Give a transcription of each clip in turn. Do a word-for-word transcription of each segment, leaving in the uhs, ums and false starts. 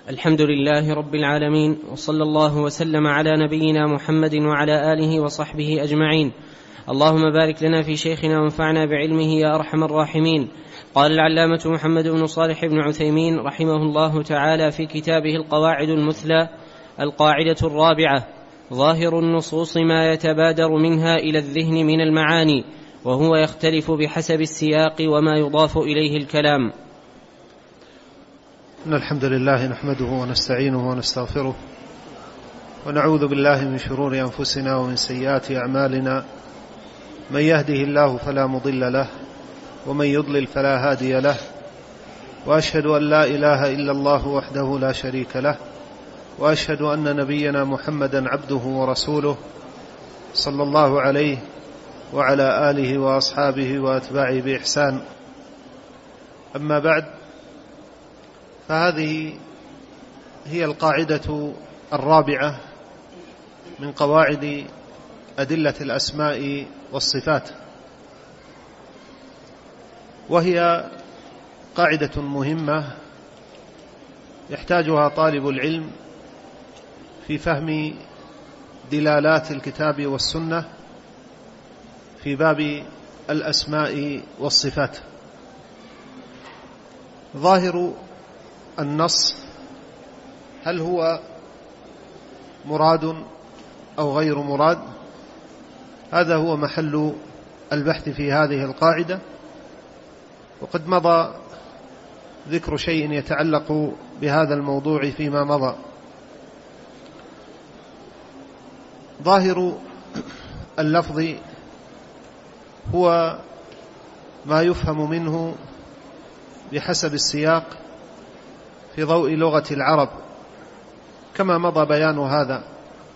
الحمد لله رب العالمين، وصلى الله وسلم على نبينا محمد وعلى آله وصحبه أجمعين. اللهم بارك لنا في شيخنا وانفعنا بعلمه يا أرحم الراحمين. قال العلامة محمد بن صالح بن عثيمين رحمه الله تعالى في كتابه القواعد المثلى: القاعدة الرابعة: ظاهر النصوص ما يتبادر منها إلى الذهن من المعاني، وهو يختلف بحسب السياق وما يضاف إليه الكلام. إن الحمد لله نحمده ونستعينه ونستغفره، ونعوذ بالله من شرور أنفسنا ومن سيئات أعمالنا. من يهده الله فلا مضل له، ومن يضلل فلا هادي له، وأشهد أن لا إله إلا الله وحده لا شريك له، وأشهد أن نبينا محمدا عبده ورسوله صلى الله عليه وعلى آله وأصحابه وأتباعه بإحسان. أما بعد، فهذه هي القاعدة الرابعة من قواعد أدلة الأسماء والصفات، وهي قاعدة مهمة يحتاجها طالب العلم في فهم دلالات الكتاب والسنة في باب الأسماء والصفات. ظاهر النص هل هو مراد أو غير مراد؟ هذا هو محل البحث في هذه القاعدة، وقد مضى ذكر شيء يتعلق بهذا الموضوع فيما مضى. ظاهر اللفظ هو ما يفهم منه بحسب السياق في ضوء لغة العرب، كما مضى بيان هذا.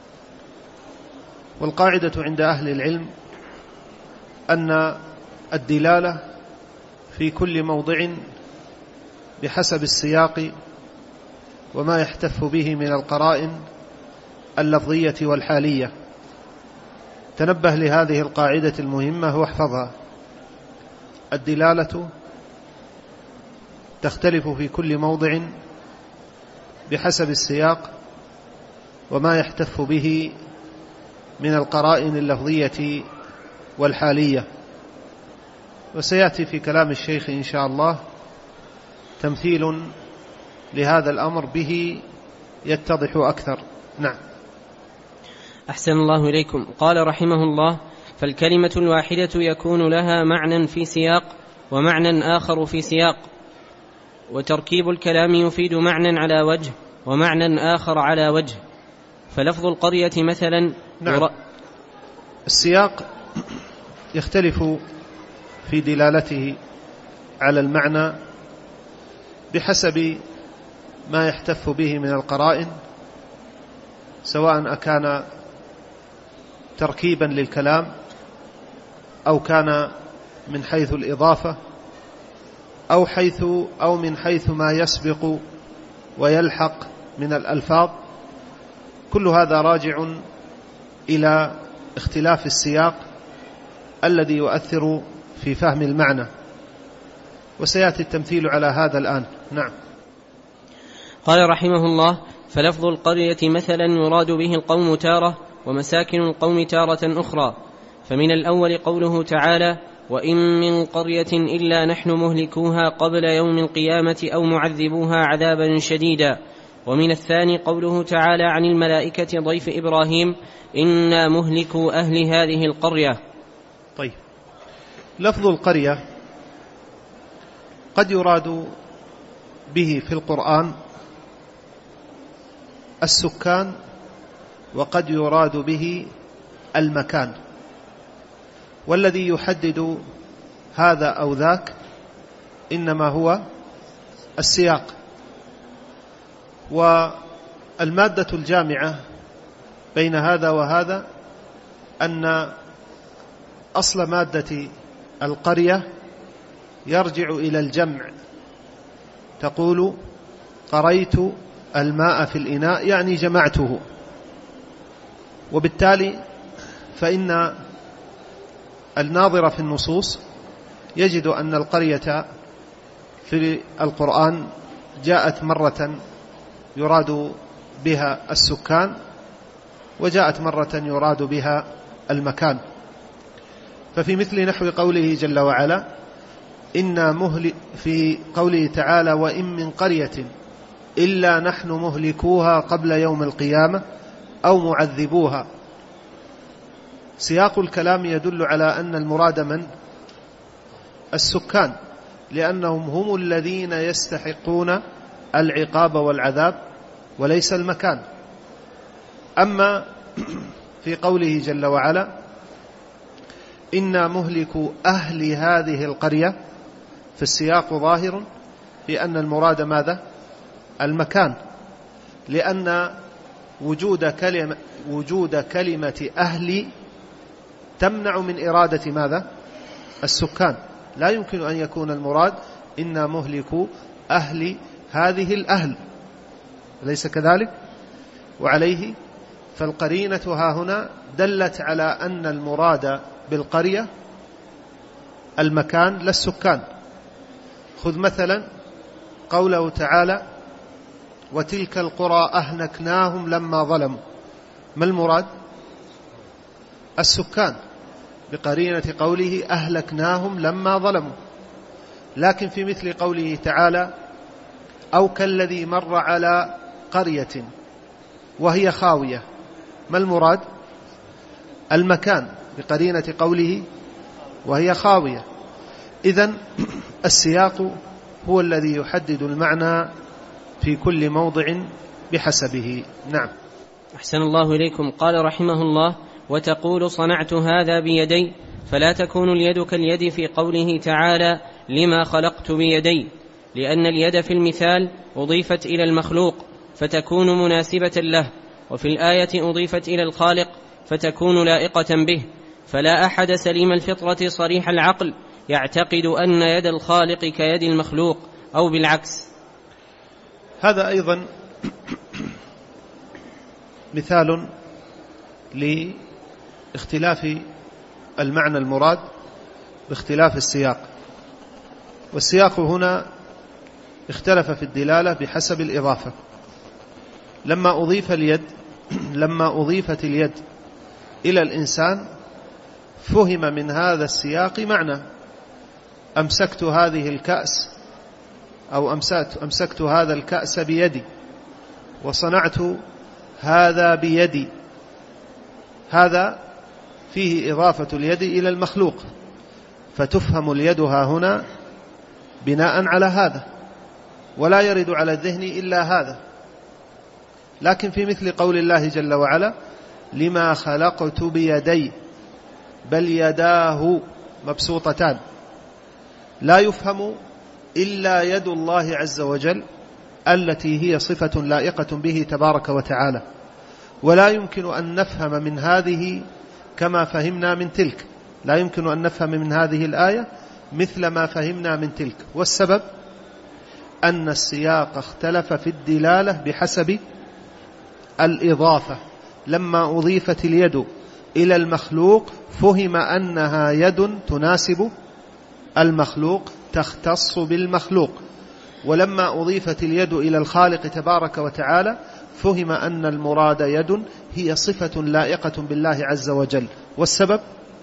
والقاعدة عند أهل العلم أن الدلالة في كل موضع بحسب السياق وما يحتف به من القرائن اللفظية والحالية. تنبه لهذه القاعدة المهمة واحفظها: الدلالة تختلف في كل موضع بحسب السياق وما يحتف به من القرائن اللفظية والحالية. وسيأتي في كلام الشيخ إن شاء الله تمثيل لهذا الأمر به يتضح أكثر. نعم. أحسن الله إليكم. قال رحمه الله: فالكلمة الواحدة يكون لها معنى في سياق ومعنى آخر في سياق، وتركيب الكلام يفيد معنى على وجه ومعنى آخر على وجه. فلفظ القرية مثلا نعم. السياق يختلف في دلالته على المعنى بحسب ما يحتف به من القرائن، سواء أكان تركيبا للكلام أو كان من حيث الإضافة أو حيث أو من حيث ما يسبق ويلحق من الألفاظ. كل هذا راجع إلى اختلاف السياق الذي يؤثر في فهم المعنى، وسيأتي التمثيل على هذا الآن. نعم. قال رحمه الله: فلفظ القرية مثلا يراد به القوم تارة ومساكن القوم تارة أخرى. فمن الأول قوله تعالى: وإن من قرية إلا نحن مهلكوها قبل يوم القيامة أو معذبوها عذابا شديدا. ومن الثاني قوله تعالى عن الملائكة ضيف إبراهيم: إنا مهلكو أهل هذه القرية. طيب، لفظ القرية قد يراد به في القرآن السكان، وقد يراد به المكان، والذي يحدد هذا أو ذاك إنما هو السياق. والمادة الجامعة بين هذا وهذا أن أصل مادة القرية يرجع إلى الجمع. تقول: قريت الماء في الإناء، يعني جمعته. وبالتالي فإن الناظر في النصوص يجد أن القرية في القرآن جاءت مرة يراد بها السكان، وجاءت مرة يراد بها المكان. ففي مثل نحو قوله جل وعلا إنا مهل في قوله تعالى وإن من قرية إلا نحن مهلكوها قبل يوم القيامة أو معذبوها. سياق الكلام يدل على أن المراد من؟ السكان، لأنهم هم الذين يستحقون العقاب والعذاب وليس المكان. أما في قوله جل وعلا إنا مهلكو أهل هذه القرية، في السياق ظاهر بأن المراد ماذا؟ المكان، لأن وجود كلمة, وجود كلمة أهل تمنع من إرادة ماذا؟ السكان. لا يمكن أن يكون المراد إنا مهلكو أهل هذه الأهل، ليس كذلك؟ وعليه فالقرينة ها هنا دلت على أن المراد بالقرية المكان لا السكان. خذ مثلا قوله تعالى وتلك القرى أهلكناهم لما ظلموا، ما المراد؟ السكان، بقرينة قوله أهلكناهم لما ظلموا. لكن في مثل قوله تعالى أو كالذي مر على قرية وهي خاوية، ما المراد؟ المكان، بقرينة قوله وهي خاوية. إذن السياق هو الذي يحدد المعنى في كل موضع بحسبه. نعم. أحسن الله إليكم. قال رحمه الله وتقول صنعت هذا بيدي، فلا تكون اليد كاليد في قوله تعالى لما خلقت بيدي، لأن اليد في المثال أضيفت إلى المخلوق فتكون مناسبة له، وفي الآية أضيفت إلى الخالق فتكون لائقة به، فلا أحد سليم الفطرة صريح العقل يعتقد أن يد الخالق كيد المخلوق أو بالعكس. هذا أيضا مثال لاختلاف المعنى المراد باختلاف السياق، والسياق هنا اختلف في الدلالة بحسب الإضافة. لما أضيف اليد لما أضيفت اليد إلى الإنسان فهم من هذا السياق معنى أمسكت هذه الكأس أو أمسكت, أمسكت هذا الكأس بيدي وصنعت هذا بيدي، هذا فيه إضافة اليد إلى المخلوق، فتفهم اليد ها هنا بناء على هذا، ولا يرد على الذهن إلا هذا. لكن في مثل قول الله جل وعلا لما خلقت بيدي، بل يداه مبسوطتان، لا يفهم إلا يد الله عز وجل التي هي صفة لائقة به تبارك وتعالى، ولا يمكن أن نفهم من هذه كما فهمنا من تلك، لا يمكن أن نفهم من هذه الآية مثل ما فهمنا من تلك. والسبب أن السياق اختلف في الدلالة بحسب الإضافة. لما أضيفت اليد إلى المخلوق فهم أنها يد تناسب المخلوق تختص بالمخلوق، ولما أضيفت اليد إلى الخالق تبارك وتعالى فهم أن المراد يد هي صفة لائقة بالله عز وجل. والسبب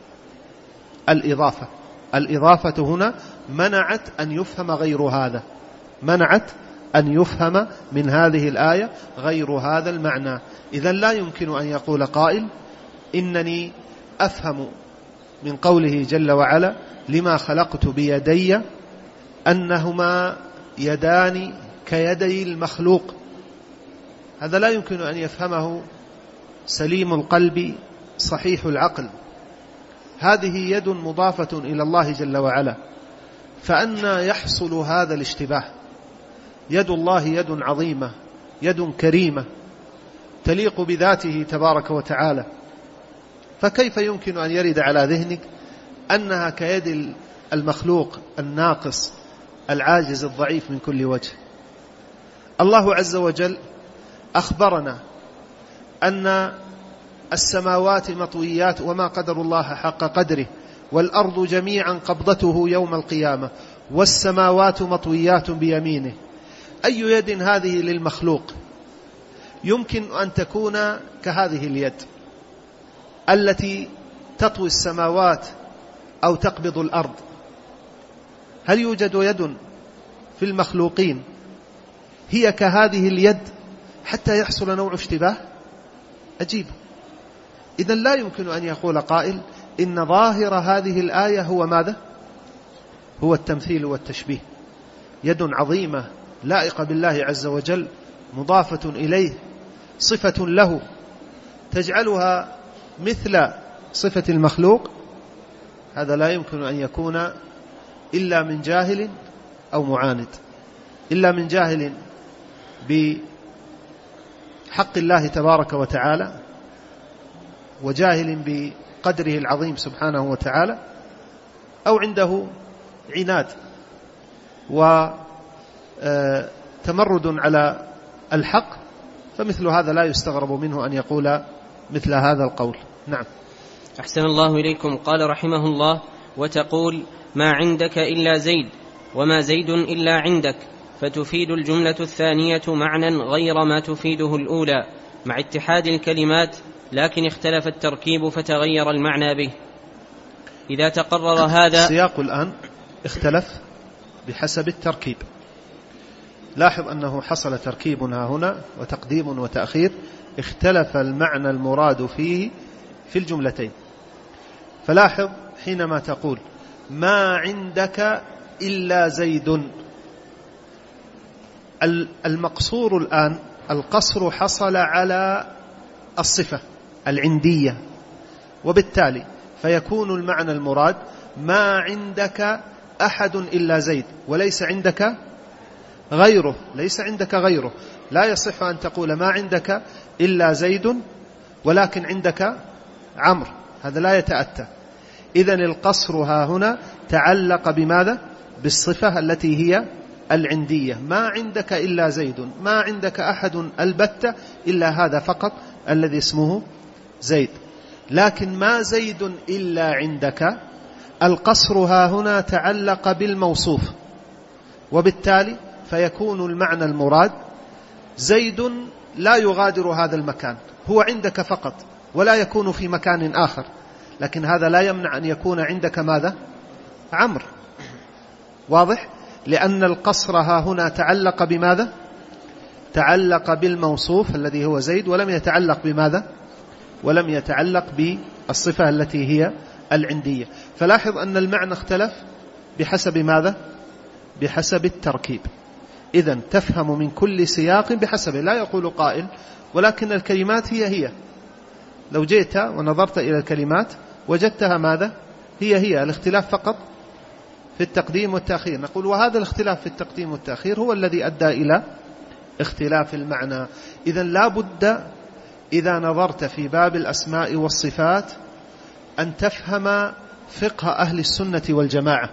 الإضافة. الإضافة هنا منعت أن يفهم غير هذا، منعت أن يفهم من هذه الآية غير هذا المعنى. إذن لا يمكن أن يقول قائل إنني أفهم من قوله جل وعلا لما خلقت بيدي أنهما يدان كيدي المخلوق، هذا لا يمكن أن يفهمه سليم القلب صحيح العقل. هذه يد مضافة إلى الله جل وعلا، فأنا يحصل هذا الاشتباه؟ يد الله يد عظيمة، يد كريمة تليق بذاته تبارك وتعالى، فكيف يمكن أن يرد على ذهنك أنها كيد المخلوق الناقص العاجز الضعيف من كل وجه؟ الله عز وجل أخبرنا أن السماوات مطويات وما قدر الله حق قدره، والأرض جميعا قبضته يوم القيامة، والسماوات مطويات بيمينه. أي يد هذه للمخلوق؟ يمكن أن تكون كهذه اليد التي تطوي السماوات أو تقبض الأرض. هل يوجد يد في المخلوقين هي كهذه اليد حتى يحصل نوع اشتباه؟ أجيب. إذن لا يمكن أن يقول قائل إن ظاهر هذه الآية هو ماذا؟ هو التمثيل والتشبيه. يد عظيمة لائقة بالله عز وجل مضافة إليه صفة له تجعلها مثل صفة المخلوق، هذا لا يمكن أن يكون إلا من جاهل أو معاند، إلا من جاهل بحق الله تبارك وتعالى وجاهل بقدره العظيم سبحانه وتعالى، أو عنده عناد وتمرد على الحق، فمثل هذا لا يستغرب منه أن يقول مثل هذا القول. نعم. أحسن الله إليكم. قال رحمه الله: وتقول ما عندك إلا زيد وما زيد إلا عندك، فتفيد الجملة الثانية معنى غير ما تفيده الأولى مع اتحاد الكلمات، لكن اختلف التركيب فتغير المعنى به. إذا تقرر هذا السياق الآن اختلف بحسب التركيب. لاحظ أنه حصل تركيبنا هنا وتقديم وتأخير، اختلف المعنى المراد فيه في الجملتين. فلاحظ حينما تقول ما عندك إلا زيد، المقصور الآن القصر حصل على الصفة العندية، وبالتالي فيكون المعنى المراد ما عندك أحد إلا زيد وليس عندك غيره، ليس عندك غيره. لا يصح أن تقول ما عندك إلا زيد ولكن عندك عمرو، هذا لا يتأتى. إذن القصر ها هنا تعلق بماذا؟ بالصفة التي هي العندية. ما عندك إلا زيد، ما عندك أحد البتة إلا هذا فقط الذي اسمه زيد. لكن ما زيد إلا عندك، القصر ها هنا تعلق بالموصوف، وبالتالي فيكون المعنى المراد زيد لا يغادر هذا المكان، هو عندك فقط ولا يكون في مكان آخر، لكن هذا لا يمنع أن يكون عندك ماذا؟ عمرو. واضح؟ لأن القصر ها هنا تعلق بماذا؟ تعلق بالموصوف الذي هو زيد، ولم يتعلق بماذا؟ ولم يتعلق بالصفة التي هي العندية. فلاحظ أن المعنى اختلف بحسب ماذا؟ بحسب التركيب. إذن تفهم من كل سياق بحسبه. لا يقول قائل ولكن الكلمات هي هي. لو جئت ونظرت إلى الكلمات وجدتها ماذا؟ هي هي، الاختلاف فقط في التقديم والتأخير. نقول وهذا الاختلاف في التقديم والتأخير هو الذي أدى إلى اختلاف المعنى. إذن لا بد إذا نظرت في باب الأسماء والصفات أن تفهم فقه أهل السنة والجماعة،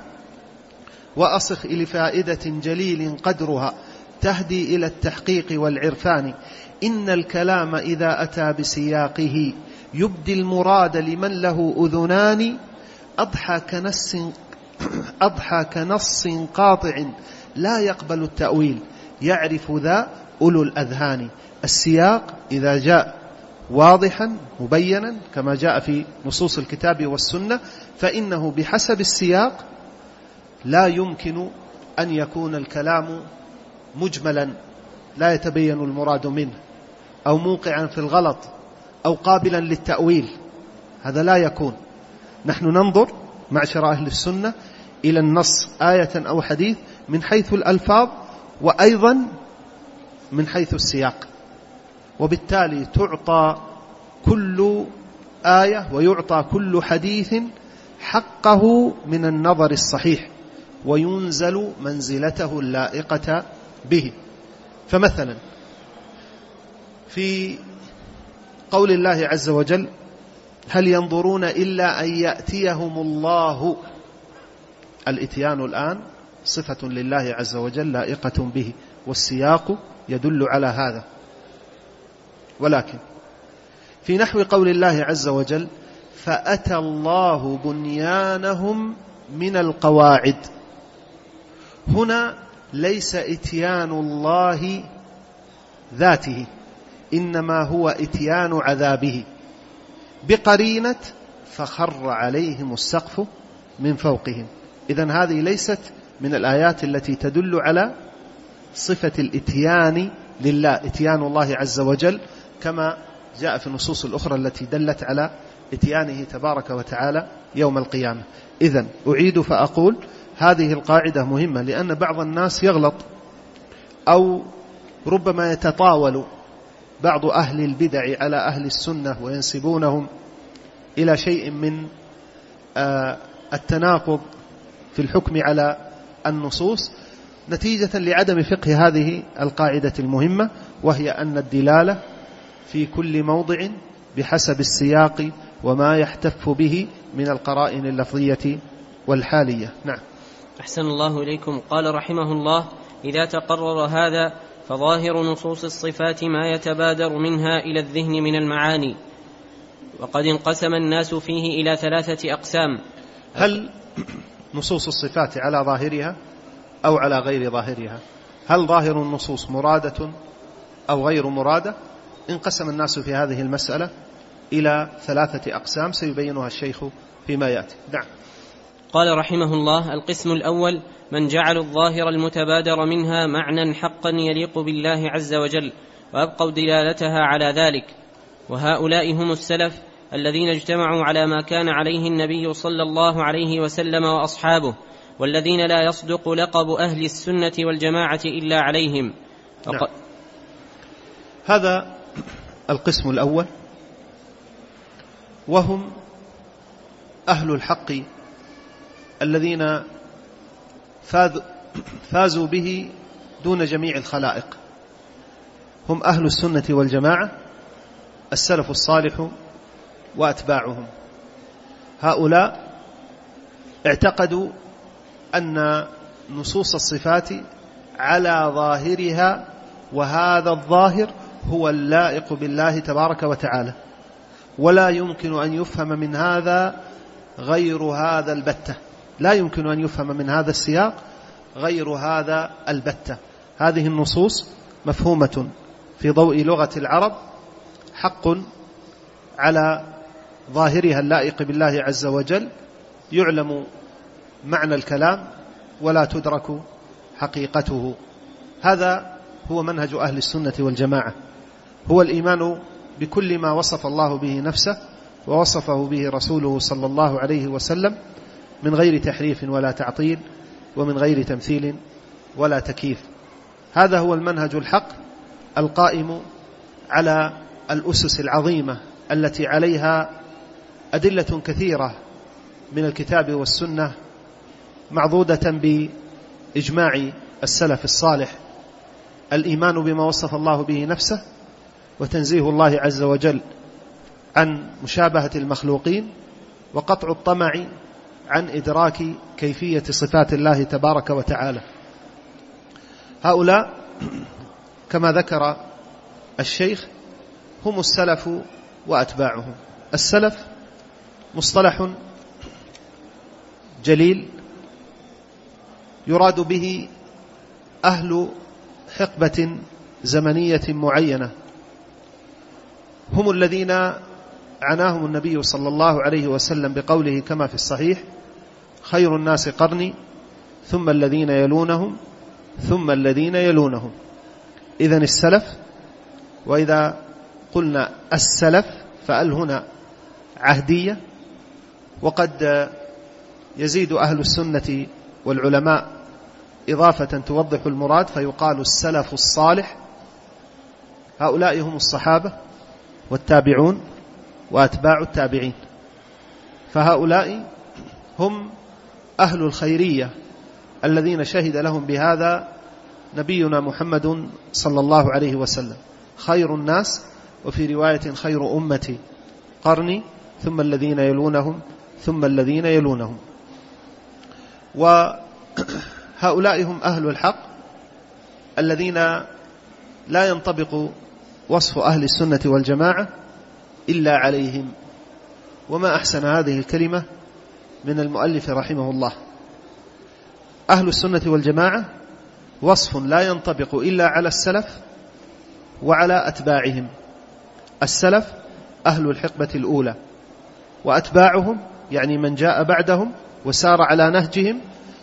وأصخ إلى فائدة جليل قدرها تهدي إلى التحقيق والعرفان. إن الكلام إذا أتى بسياقه يبدي المراد لمن له أذنان، أضحى كنص أضحى كنص قاطع لا يقبل التأويل، يعرف ذا أولو الأذهان. السياق إذا جاء واضحا مبينا كما جاء في نصوص الكتاب والسنة فإنه بحسب السياق لا يمكن أن يكون الكلام مجملا لا يتبين المراد منه، أو موقعا في الغلط، أو قابلا للتأويل. هذا لا يكون. نحن ننظر معشر أهل السنة إلى النص آية أو حديث من حيث الألفاظ وأيضا من حيث السياق، وبالتالي تعطى كل آية ويعطى كل حديث حقه من النظر الصحيح، وينزل منزلته اللائقة به. فمثلا في قول الله عز وجل هل ينظرون إلا أن يأتيهم الله، الإتيان الآن صفة لله عز وجل لائقة به، والسياق يدل على هذا. ولكن في نحو قول الله عز وجل فأتى الله بنيانهم من القواعد، هنا ليس إتيان الله ذاته، إنما هو إتيان عذابه بقرينة فخر عليهم السقف من فوقهم. إذن هذه ليست من الآيات التي تدل على صفة الإتيان لله، إتيان الله عز وجل، كما جاء في النصوص الأخرى التي دلت على إتيانه تبارك وتعالى يوم القيامة. إذن أعيد فأقول هذه القاعدة مهمة، لأن بعض الناس يغلط أو ربما يتطاول بعض أهل البدع على أهل السنة وينسبونهم إلى شيء من التناقض في الحكم على النصوص نتيجة لعدم فقه هذه القاعدة المهمة، وهي أن الدلالة في كل موضع بحسب السياق وما يحتف به من القرائن اللفظية والحالية. نعم. أحسن الله إليكم. قال رحمه الله: إذا تقرر هذا فظاهر نصوص الصفات ما يتبادر منها إلى الذهن من المعاني، وقد انقسم الناس فيه إلى ثلاثة أقسام. هل نصوص الصفات على ظاهرها أو على غير ظاهرها؟ هل ظاهر النصوص مرادة أو غير مرادة؟ انقسم الناس في هذه المسألة إلى ثلاثة أقسام سيبينها الشيخ فيما يأتي. نعم. قال رحمه الله: القسم الأول من جعل الظاهر المتبادر منها معنى حقا يليق بالله عز وجل وأبقوا دلالتها على ذلك، وهؤلاء هم السلف الذين اجتمعوا على ما كان عليه النبي صلى الله عليه وسلم وأصحابه، والذين لا يصدق لقب أهل السنة والجماعة إلا عليهم. نعم. هذا القسم الأول، وهم أهل الحق الذين فازوا به دون جميع الخلائق، هم أهل السنة والجماعة، السلف الصالح وأتباعهم. هؤلاء اعتقدوا أن نصوص الصفات على ظاهرها، وهذا الظاهر هو اللائق بالله تبارك وتعالى، ولا يمكن أن يفهم من هذا غير هذا البتة، لا يمكن أن يفهم من هذا السياق غير هذا البتة. هذه النصوص مفهومة في ضوء لغة العرب، حق على ظاهرها اللائق بالله عز وجل، يعلم معنى الكلام ولا تدرك حقيقته. هذا هو منهج أهل السنة والجماعة، هو الإيمان بكل ما وصف الله به نفسه ووصفه به رسوله صلى الله عليه وسلم من غير تحريف ولا تعطيل، ومن غير تمثيل ولا تكييف. هذا هو المنهج الحق القائم على الأسس العظيمة التي عليها أدلة كثيرة من الكتاب والسنة، معضودة بإجماع السلف الصالح: الإيمان بما وصف الله به نفسه، وتنزيه الله عز وجل عن مشابهة المخلوقين، وقطع الطمع عن إدراك كيفية صفات الله تبارك وتعالى. هؤلاء كما ذكر الشيخ هم السلف وأتباعهم. السلف مصطلح جليل يراد به أهل حقبة زمنية معينة، هم الذين عناهم النبي صلى الله عليه وسلم بقوله كما في الصحيح: خير الناس قرني ثم الذين يلونهم ثم الذين يلونهم. إذن السلف، وإذا قلنا السلف فأل هنا عهدية، وقد يزيد أهل السنة والعلماء إضافة توضح المراد فيقال السلف الصالح. هؤلاء هم الصحابة والتابعون وأتباع التابعين، فهؤلاء هم أهل الخيرية الذين شهد لهم بهذا نبينا محمد صلى الله عليه وسلم: خير الناس، وفي رواية خير أمتي قرني ثم الذين يلونهم ثم الذين يلونهم. وهؤلاء هم أهل الحق الذين لا ينطبق وصف أهل السنة والجماعة إلا عليهم. وما أحسن هذه الكلمة من المؤلف رحمه الله. أهل السنة والجماعة وصف لا ينطبق إلا على السلف وعلى أتباعهم، السلف أهل الحقبة الأولى، وأتباعهم يعني من جاء بعدهم وسار على نهجهم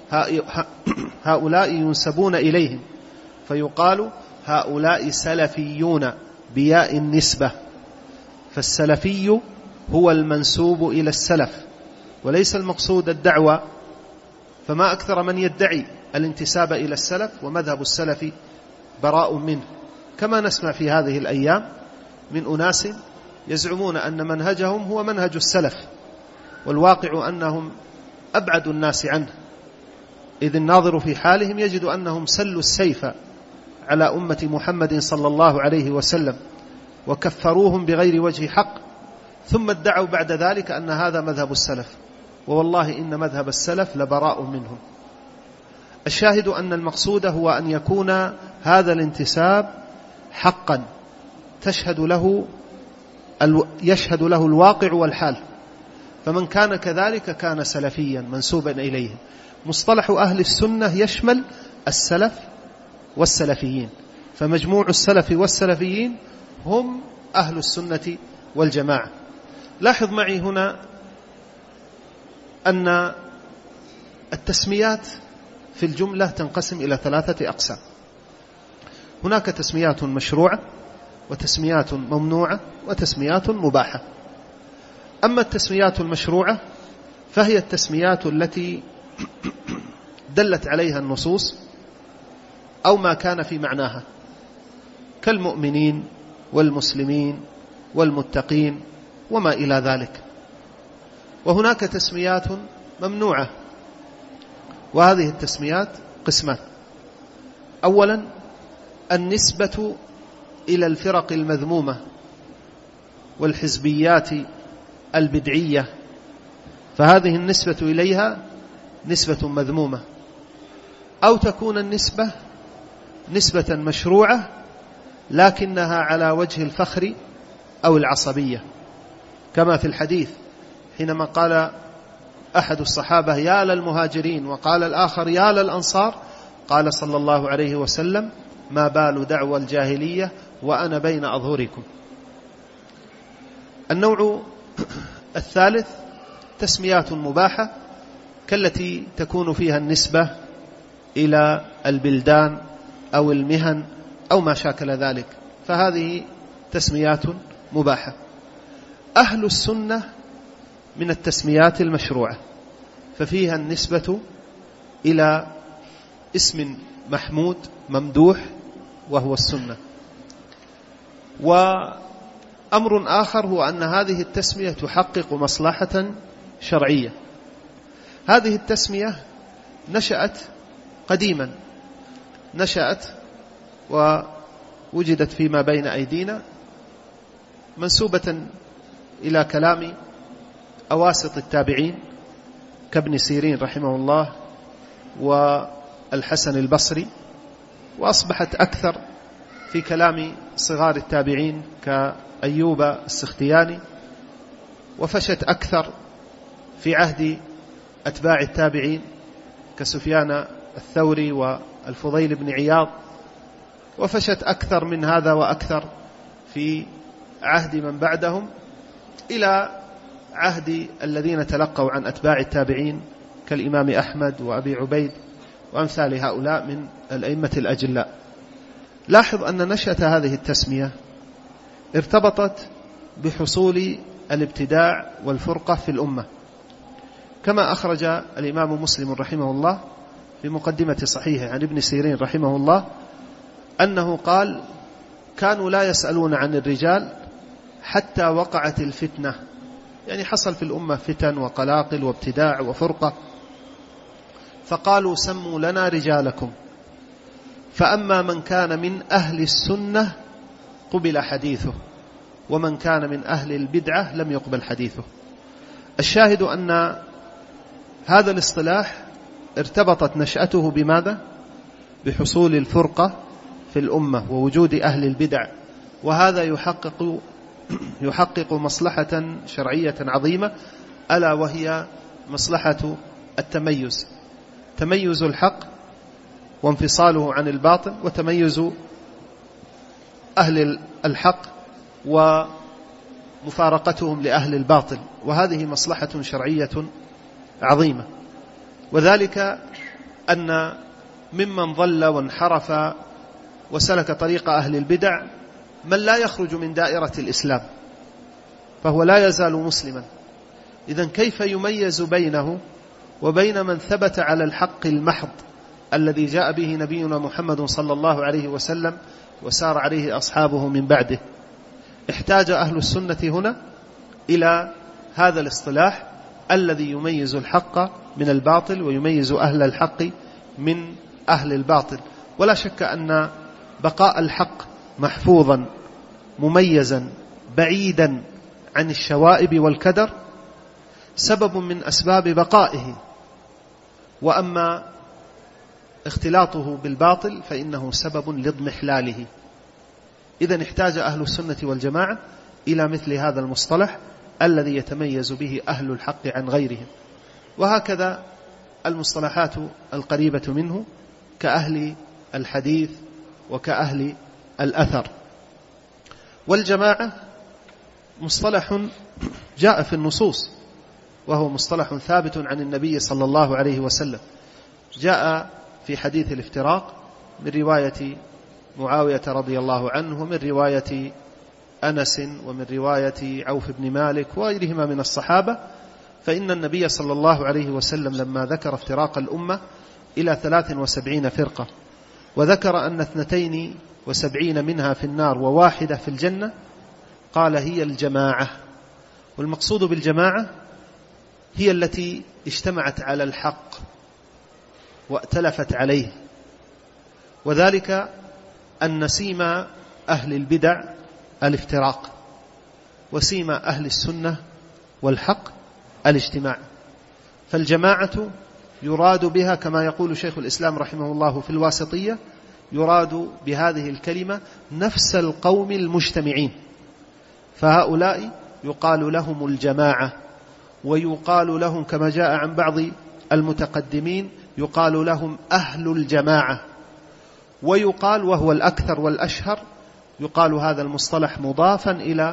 هؤلاء ينسبون إليهم، فيقال هؤلاء سلفيون بياء النسبة. فالسلفي هو المنسوب إلى السلف، وليس المقصود الدعوة، فما أكثر من يدعي الانتساب إلى السلف ومذهب السلف براء منه، كما نسمع في هذه الأيام من أناس يزعمون أن منهجهم هو منهج السلف، والواقع أنهم أبعد الناس عنه، إذ الناظر في حالهم يجد أنهم سلوا السيف على أمة محمد صلى الله عليه وسلم وكفروهم بغير وجه حق، ثم ادعوا بعد ذلك أن هذا مذهب السلف، ووالله إن مذهب السلف لبراء منهم. الشاهد أن المقصود هو أن يكون هذا الانتساب حقا تشهد له يشهد له الواقع والحال، فمن كان كذلك كان سلفيا منسوبا إليه. مصطلح أهل السنة يشمل السلف والسلفيين، فمجموع السلف والسلفيين هم أهل السنة والجماعة. لاحظ معي هنا أن التسميات في الجملة تنقسم إلى ثلاثة أقسام. هناك تسميات مشروعة، وتسميات ممنوعة، وتسميات مباحة. أما التسميات المشروعة فهي التسميات التي دلت عليها النصوص أو ما كان في معناها، كالمؤمنين والمسلمين والمتقين وما إلى ذلك. وهناك تسميات ممنوعة، وهذه التسميات قسمان. أولا النسبة إلى الفرق المذمومة والحزبيات البدعية، فهذه النسبة إليها نسبة مذمومة، أو تكون النسبة نسبة مشروعة لكنها على وجه الفخر أو العصبية، كما في الحديث حينما قال أحد الصحابة يا للمهاجرين وقال الآخر يا للأنصار، قال صلى الله عليه وسلم ما بال دعوى الجاهلية وأنا بين أظهركم. النوع الثالث تسميات مباحة، كالتي تكون فيها النسبة إلى البلدان أو المهن أو ما شاكل ذلك، فهذه تسميات مباحة. أهل السنة من التسميات المشروعة، ففيها النسبة إلى اسم محمود ممدوح وهو السنة. وأمر آخر هو أن هذه التسمية تحقق مصلحة شرعية. هذه التسمية نشأت قديما، نشأت ووجدت فيما بين أيدينا منسوبة إلى كلام أواسط التابعين كابن سيرين رحمه الله والحسن البصري، وأصبحت أكثر في كلام صغار التابعين كأيوب السختياني، وفشت أكثر في عهد أتباع التابعين كسفيان الثوري والفضيل بن عياض، وفشت أكثر من هذا وأكثر في عهد من بعدهم، إلى عهد الذين تلقوا عن أتباع التابعين كالإمام أحمد وأبي عبيد وأمثال هؤلاء من الأئمة الأجلاء. لاحظ أن نشأة هذه التسمية ارتبطت بحصول الابتداع والفرقة في الأمة، كما أخرج الإمام مسلم رحمه الله في مقدمة صحيحه عن ابن سيرين رحمه الله أنه قال كانوا لا يسألون عن الرجال حتى وقعت الفتنة، يعني حصل في الأمة فتن وقلاقل وابتداع وفرقة، فقالوا سموا لنا رجالكم، فأما من كان من أهل السنة قبل حديثه، ومن كان من أهل البدعة لم يقبل حديثه. الشاهد أن هذا الاصطلاح ارتبطت نشأته بماذا؟ بحصول الفرقة في الأمة ووجود أهل البدع، وهذا يحقق يحقق مصلحة شرعية عظيمة، ألا وهي مصلحة التميز، تميز الحق وانفصاله عن الباطل، وتميز أهل الحق مفارقتهم لأهل الباطل، وهذه مصلحة شرعية عظيمة. وذلك أن ممن ضل وانحرف وسلك طريق أهل البدع من لا يخرج من دائرة الإسلام، فهو لا يزال مسلما. إذن كيف يميز بينه وبين من ثبت على الحق المحض الذي جاء به نبينا محمد صلى الله عليه وسلم وسار عليه أصحابه من بعده؟ احتاج أهل السنة هنا إلى هذا الاصطلاح الذي يميز الحق من الباطل ويميز أهل الحق من أهل الباطل. ولا شك أن بقاء الحق محفوظا مميزا بعيدا عن الشوائب والكدر سبب من أسباب بقائه، وأما اختلاطه بالباطل فإنه سبب لاضمحلاله. إذن احتاج أهل السنة والجماعة إلى مثل هذا المصطلح الذي يتميز به أهل الحق عن غيرهم. وهكذا المصطلحات القريبة منه كأهل الحديث وكأهل الأثر. والجماعة مصطلح جاء في النصوص، وهو مصطلح ثابت عن النبي صلى الله عليه وسلم. جاء في حديث الافتراق من رواية معاوية رضي الله عنه، ومن رواية أنس، ومن رواية عوف بن مالك وغيرهما من الصحابة، فإن النبي صلى الله عليه وسلم لما ذكر افتراق الأمة إلى ثلاث وسبعين فرقة، وذكر أن اثنتين وسبعين منها في النار وواحدة في الجنة، قال هي الجماعة. والمقصود بالجماعة هي التي اجتمعت على الحق وائتلفت عليه، وذلك أن سيما أهل البدع الافتراق، وسيما أهل السنة والحق الاجتماع. فالجماعة يراد بها كما يقول شيخ الإسلام رحمه الله في الواسطية، يراد بهذه الكلمة نفس القوم المجتمعين، فهؤلاء يقال لهم الجماعة، ويقال لهم كما جاء عن بعض المتقدمين يقال لهم أهل الجماعة، ويقال وهو الأكثر والأشهر يقال هذا المصطلح مضافا إلى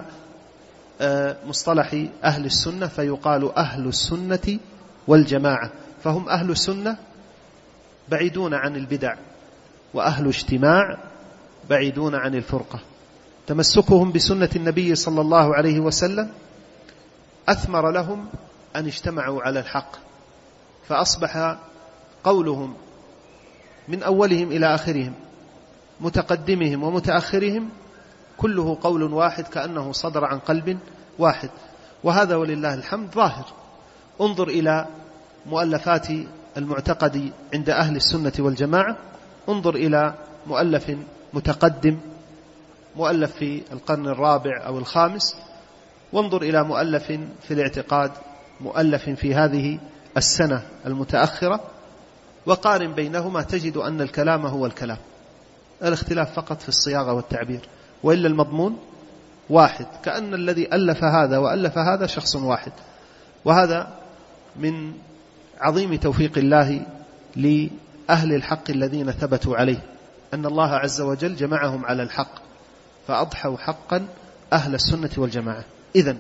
مصطلح أهل السنة، فيقال أهل السنة والجماعة. فهم أهل السنة بعيدون عن البدع، وأهل اجتماع بعيدون عن الفرقة. تمسكهم بسنة النبي صلى الله عليه وسلم أثمر لهم أن اجتمعوا على الحق، فأصبح قولهم من أولهم إلى آخرهم، متقدمهم ومتأخرهم، كله قول واحد كأنه صدر عن قلب واحد. وهذا ولله الحمد ظاهر. انظر إلى مؤلفات المعتقد عند أهل السنة والجماعة، انظر إلى مؤلف متقدم مؤلف في القرن الرابع أو الخامس، وانظر إلى مؤلف في الاعتقاد مؤلف في هذه السنة المتأخرة، وقارن بينهما تجد أن الكلام هو الكلام، الاختلاف فقط في الصياغة والتعبير، وإلا المضمون واحد، كأن الذي ألف هذا وألف هذا شخص واحد. وهذا من عظيم توفيق الله لأهل الحق الذين ثبتوا عليه، أن الله عز وجل جمعهم على الحق فأضحوا حقا أهل السنة والجماعة. إذن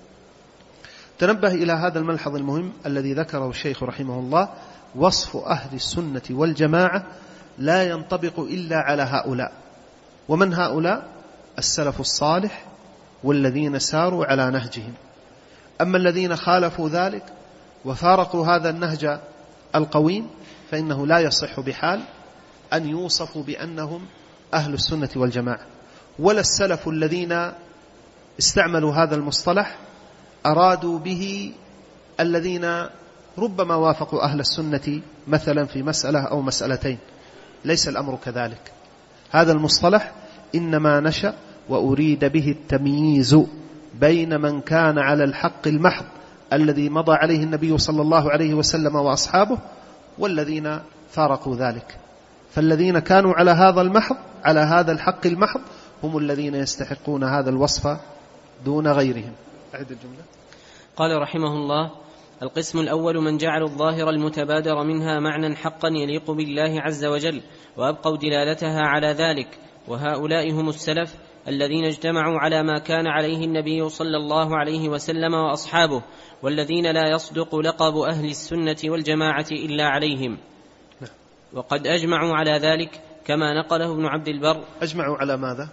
تنبه إلى هذا الملحظ المهم الذي ذكره الشيخ رحمه الله: وصف أهل السنة والجماعة لا ينطبق إلا على هؤلاء. ومن هؤلاء؟ السلف الصالح والذين ساروا على نهجهم. أما الذين خالفوا ذلك وفارقوا هذا النهج القويم فإنه لا يصح بحال أن يوصفوا بأنهم أهل السنة والجماعة. ولا السلف الذين استعملوا هذا المصطلح أرادوا به الذين ربما وافقوا أهل السنة مثلا في مسألة أو مسألتين، ليس الأمر كذلك. هذا المصطلح إنما نشأ وأريد به التمييز بين من كان على الحق المحض الذي مضى عليه النبي صلى الله عليه وسلم وأصحابه، والذين فارقوا ذلك. فالذين كانوا على هذا المحض على هذا الحق المحض هم الذين يستحقون هذا الوصف دون غيرهم. أعد الجملة. قال رحمه الله: القسم الأول من جعلوا الظاهر المتبادر منها معنى حقا يليق بالله عز وجل وأبقوا دلالتها على ذلك، وهؤلاء هم السلف الذين اجتمعوا على ما كان عليه النبي صلى الله عليه وسلم وأصحابه، والذين لا يصدق لقب أهل السنة والجماعة إلا عليهم. وقد أجمعوا على ذلك كما نقله ابن عبد البر. أجمعوا على ماذا؟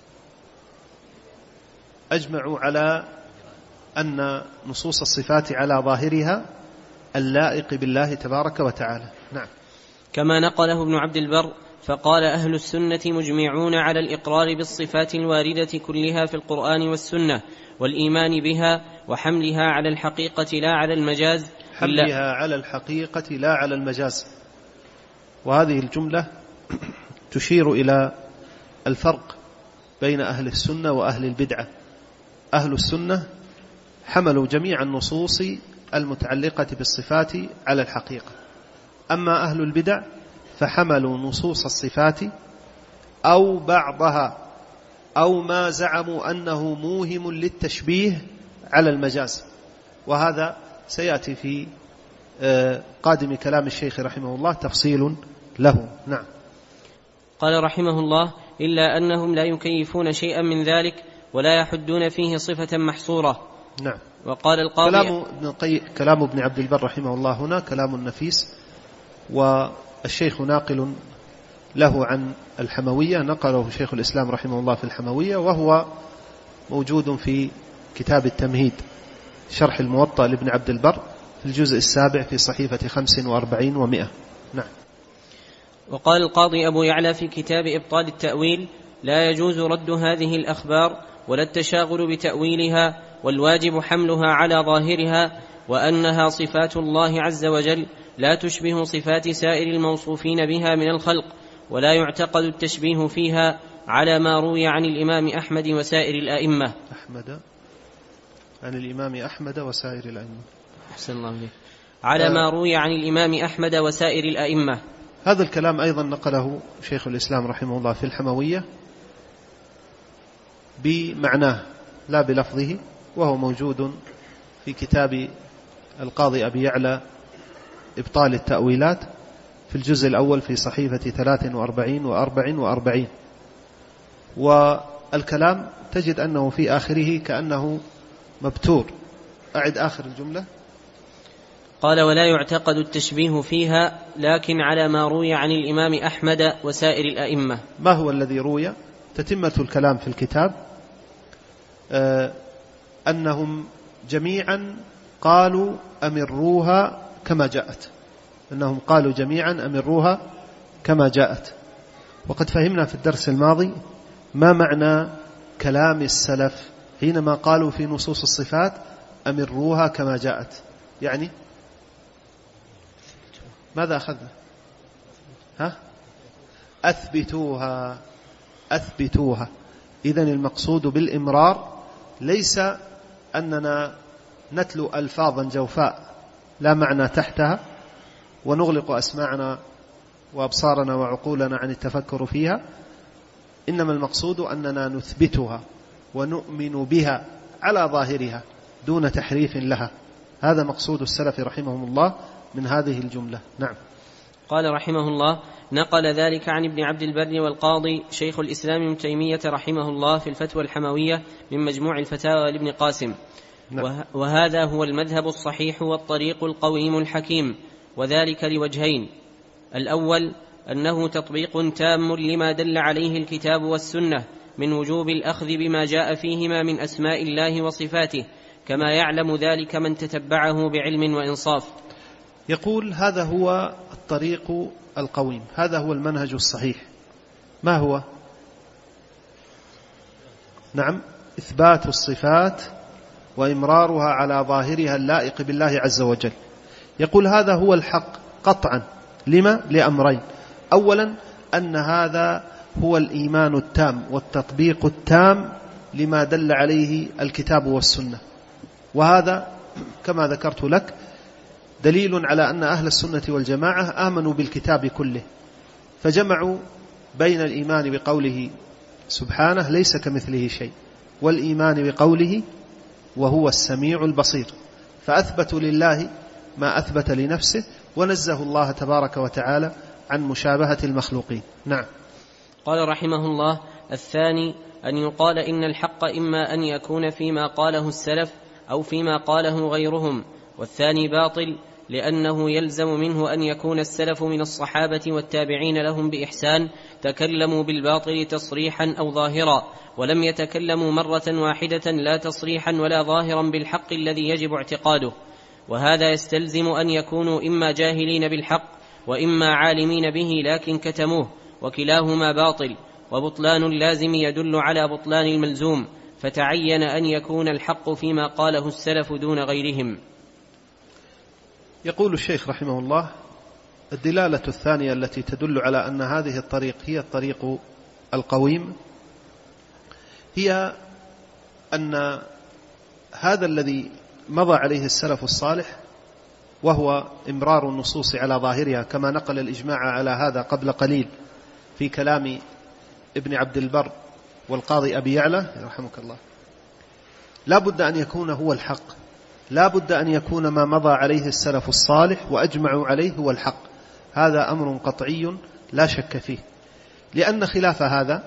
أجمعوا على أن نصوص الصفات على ظاهرها اللائق بالله تبارك وتعالى. نعم. كما نقله ابن عبد البر فقال: أهل السنة مجمعون على الإقرار بالصفات الواردة كلها في القرآن والسنة، والإيمان بها وحملها على الحقيقة لا على المجاز. حملها على الحقيقة لا على المجاز. وهذه الجملة تشير إلى الفرق بين أهل السنة وأهل البدعة. أهل السنة حملوا جميع النصوص المتعلقة بالصفات على الحقيقة، أما أهل البدع فحملوا نصوص الصفات أو بعضها أو ما زعموا أنه موهم للتشبيه على المجاز، وهذا سيأتي في قادم كلام الشيخ رحمه الله تفصيل له. نعم. قال رحمه الله: إلا أنهم لا يكيفون شيئا من ذلك ولا يحدون فيه صفة محصورة. نعم. وقال القاضي كلام ابن, قي... كلام ابن عبد البر رحمه الله هنا كلام نفيس، والشيخ ناقل له عن الحموية، نقله شيخ الإسلام رحمه الله في الحموية، وهو موجود في كتاب التمهيد شرح الموطأ لابن عبد البر في الجزء السابع في صحيفة خمس وأربعين ومئة. نعم. وقال القاضي أبو يعلى في كتاب إبطال التأويل: لا يجوز رد هذه الأخبار ولا التشاغل بتأويلها، والواجب حملها على ظاهرها، وأنها صفات الله عز وجل لا تشبه صفات سائر الموصوفين بها من الخلق، ولا يعتقد التشبيه فيها على ما روي عن الإمام أحمد وسائر الأئمة. أحمد عن الإمام أحمد وسائر الأئمة. أحسن الله عليك. على ما روي عن الإمام أحمد وسائر الأئمة. هذا الكلام أيضا نقله شيخ الإسلام رحمه الله في الحموية بمعناه لا بلفظه، وهو موجود في كتاب القاضي أبي يعلى إبطال التأويلات في الجزء الأول في صحيفة ثلاث وأربعين وأربع وأربعين. والكلام تجد أنه في آخره كأنه مبتور. أعد آخر الجملة. قال: ولا يعتقد التشبيه فيها لكن على ما روي عن الإمام أحمد وسائر الأئمة. ما هو الذي روي؟ تتمة الكلام في الكتاب آه أنهم جميعا قالوا أمروها كما جاءت، أنهم قالوا جميعا أمروها كما جاءت. وقد فهمنا في الدرس الماضي ما معنى كلام السلف حينما قالوا في نصوص الصفات أمروها كما جاءت، يعني ماذا أخذنا؟ ها؟ أثبتوها أثبتوها. إذن المقصود بالإمرار ليس أننا نتلو ألفاظا جوفاء لا معنى تحتها ونغلق أسماعنا وأبصارنا وعقولنا عن التفكر فيها، إنما المقصود أننا نثبتها ونؤمن بها على ظاهرها دون تحريف لها. هذا مقصود السلف رحمهم الله من هذه الجملة. نعم. قال رحمه الله: نقل ذلك عن ابن عبد البر والقاضي شيخ الإسلام ابن تيمية رحمه الله في الفتوى الحموية من مجموع الفتاوى لابن قاسم. نعم. وهذا هو المذهب الصحيح والطريق القويم الحكيم، وذلك لوجهين: الأول أنه تطبيق تام لما دل عليه الكتاب والسنة من وجوب الأخذ بما جاء فيهما من أسماء الله وصفاته، كما يعلم ذلك من تتبعه بعلم وإنصاف. يقول هذا هو الطريق القويم، هذا هو المنهج الصحيح. ما هو؟ نعم، إثبات الصفات وإمرارها على ظاهرها اللائق بالله عز وجل. يقول هذا هو الحق قطعا. لما؟ لأمرين: أولا أن هذا هو الإيمان التام والتطبيق التام لما دل عليه الكتاب والسنة، وهذا كما ذكرت لك دليل على أن أهل السنة والجماعة آمنوا بالكتاب كله، فجمعوا بين الإيمان بقوله سبحانه ليس كمثله شيء والإيمان بقوله وهو السميع البصير، فأثبتوا لله ما أثبت لنفسه ونزه الله تبارك وتعالى عن مشابهة المخلوقين. نعم. قال رحمه الله: الثاني أن يقال إن الحق إما أن يكون فيما قاله السلف أو فيما قاله غيرهم، والثاني باطل، لأنه يلزم منه أن يكون السلف من الصحابة والتابعين لهم بإحسان تكلموا بالباطل تصريحا أو ظاهرا، ولم يتكلموا مرة واحدة لا تصريحا ولا ظاهرا بالحق الذي يجب اعتقاده، وهذا يستلزم أن يكونوا إما جاهلين بالحق وإما عالمين به لكن كتموه، وكلاهما باطل، وبطلان اللازم يدل على بطلان الملزوم، فتعين أن يكون الحق فيما قاله السلف دون غيرهم. يقول الشيخ رحمه الله: الدلالة الثانية التي تدل على أن هذه الطريق هي الطريق القويم هي أن هذا الذي مضى عليه السلف الصالح، وهو إمرار النصوص على ظاهرها، كما نقل الإجماع على هذا قبل قليل في كلام ابن عبد البر والقاضي أبي يعلى رحمك الله، لا بد أن يكون هو الحق، لا بد أن يكون ما مضى عليه السلف الصالح وأجمعوا عليه هو الحق. هذا أمر قطعي لا شك فيه، لأن خلاف هذا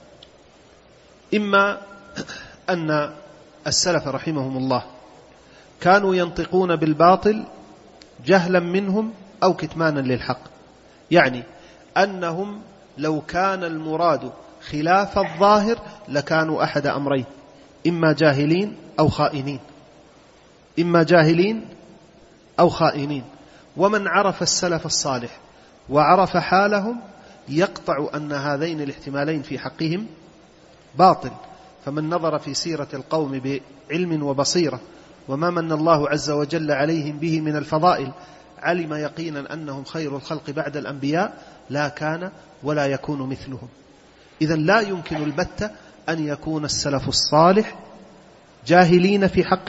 إما أن السلف رحمهم الله كانوا ينطقون بالباطل جهلا منهم أو كتمانا للحق، يعني أنهم لو كان المراد خلاف الظاهر لكانوا أحد أمرين: إما جاهلين أو خائنين، إما جاهلين أو خائنين. ومن عرف السلف الصالح وعرف حالهم يقطع أن هذين الاحتمالين في حقهم باطل. فمن نظر في سيرة القوم بعلم وبصيرة وما من الله عز وجل عليهم به من الفضائل علم يقينا أنهم خير الخلق بعد الأنبياء، لا كان ولا يكون مثلهم. إذن لا يمكن البتة أن يكون السلف الصالح جاهلين في حق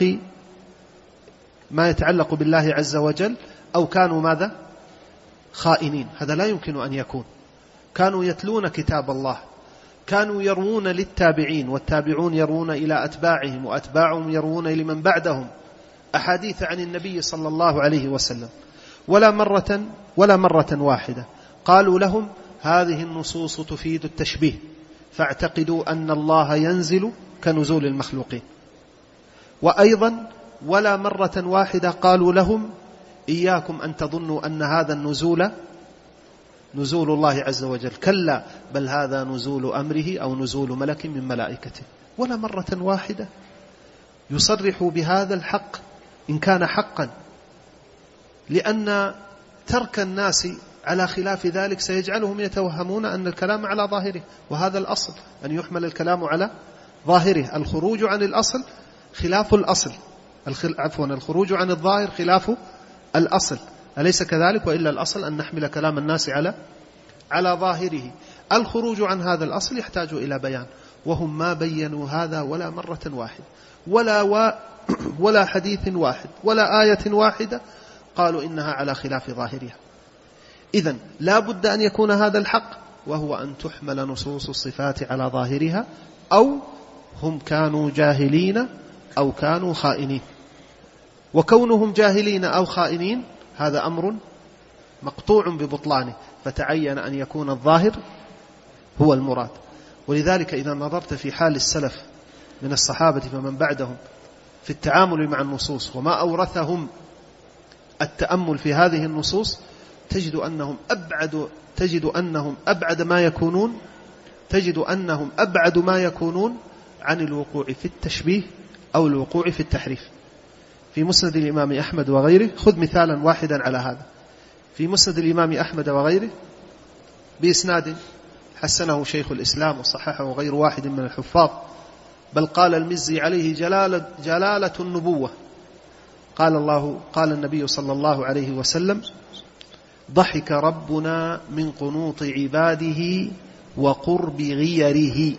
ما يتعلق بالله عز وجل، أو كانوا ماذا؟ خائنين. هذا لا يمكن أن يكون. كانوا يتلون كتاب الله، كانوا يروون للتابعين، والتابعون يروون إلى أتباعهم، وأتباعهم يروون لمن بعدهم أحاديث عن النبي صلى الله عليه وسلم، ولا مرة ولا مرة واحدة قالوا لهم هذه النصوص تفيد التشبيه فاعتقدوا أن الله ينزل كنزول المخلوقين. وأيضا ولا مرة واحدة قالوا لهم إياكم أن تظنوا أن هذا النزول نزول الله عز وجل، كلا بل هذا نزول أمره أو نزول ملك من ملائكته. ولا مرة واحدة يصرحوا بهذا الحق إن كان حقا، لأن ترك الناس على خلاف ذلك سيجعلهم يتوهمون أن الكلام على ظاهره، وهذا الأصل أن يحمل الكلام على ظاهره. الخروج عن الأصل خلاف الأصل، عفوا الخروج عن الظاهر خلاف الأصل، أليس كذلك؟ وإلا الأصل أن نحمل كلام الناس على على ظاهره. الخروج عن هذا الأصل يحتاج إلى بيان، وهم ما بينوا هذا ولا مرة واحدة، ولا و... ولا حديث واحد، ولا آية واحدة قالوا إنها على خلاف ظاهرها. إذن لا بد أن يكون هذا الحق، وهو أن تحمل نصوص الصفات على ظاهرها، أو هم كانوا جاهلين أو كانوا خائنين. وكونهم جاهلين أو خائنين هذا أمر مقطوع ببطلانه، فتعين أن يكون الظاهر هو المراد. ولذلك إذا نظرت في حال السلف من الصحابة فمن بعدهم في التعامل مع النصوص وما أورثهم التأمل في هذه النصوص، تجد أنهم أبعد تجد أنهم أبعد ما يكونون تجد أنهم أبعد ما يكونون عن الوقوع في التشبيه أو الوقوع في التحريف. في مسند الإمام أحمد وغيره، خذ مثالا واحدا على هذا، في مسند الإمام أحمد وغيره بإسناد حسنه شيخ الإسلام وصححه غير واحد من الحفاظ، بل قال المزي عليه جلالة, جلالة النبوة. قال الله قال النبي صلى الله عليه وسلم: ضحك ربنا من قنوط عباده وقرب غيره،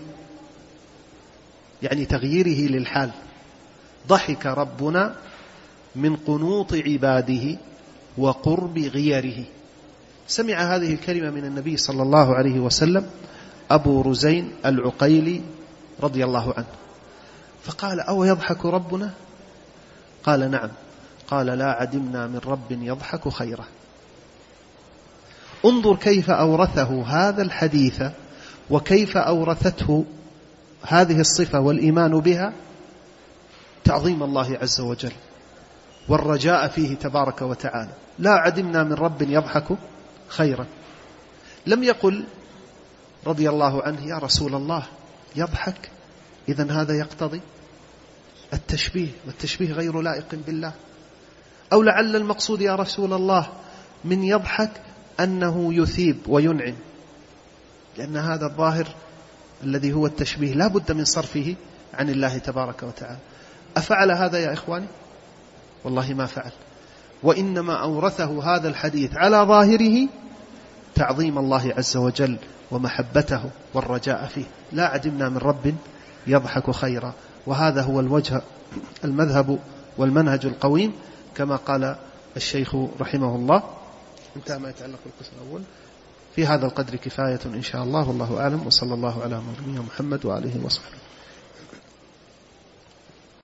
يعني تغييره للحال. ضحك ربنا من قنوط عباده وقرب غيره. سمع هذه الكلمة من النبي صلى الله عليه وسلم أبو رزين العقيلي رضي الله عنه، فقال: أو يضحك ربنا؟ قال: نعم. قال: لا عدمنا من رب يضحك خيرا. انظر كيف أورثه هذا الحديث، وكيف أورثته هذه الصفة والإيمان بها تعظيم الله عز وجل والرجاء فيه تبارك وتعالى. لا عدمنا من رب يضحك خيرا. لم يقل رضي الله عنه يا رسول الله يضحك، إذن هذا يقتضي التشبيه، والتشبيه غير لائق بالله. أو لعل المقصود يا رسول الله من يضحك أنه يثيب وينعم، لأن هذا الظاهر الذي هو التشبيه لا بد من صرفه عن الله تبارك وتعالى. أفعل هذا يا إخواني؟ والله ما فعل، وإنما أورثه هذا الحديث على ظاهره تعظيم الله عز وجل ومحبته والرجاء فيه. لا عدمنا من رب يضحك خيرا. وهذا هو الوجه المذهب والمنهج القويم كما قال الشيخ رحمه الله. انتهى ما يتعلق بالقسم الأول. في هذا القدر كفاية إن شاء الله، والله أعلم، وصلى الله على نبينا محمد وآله وصحبه.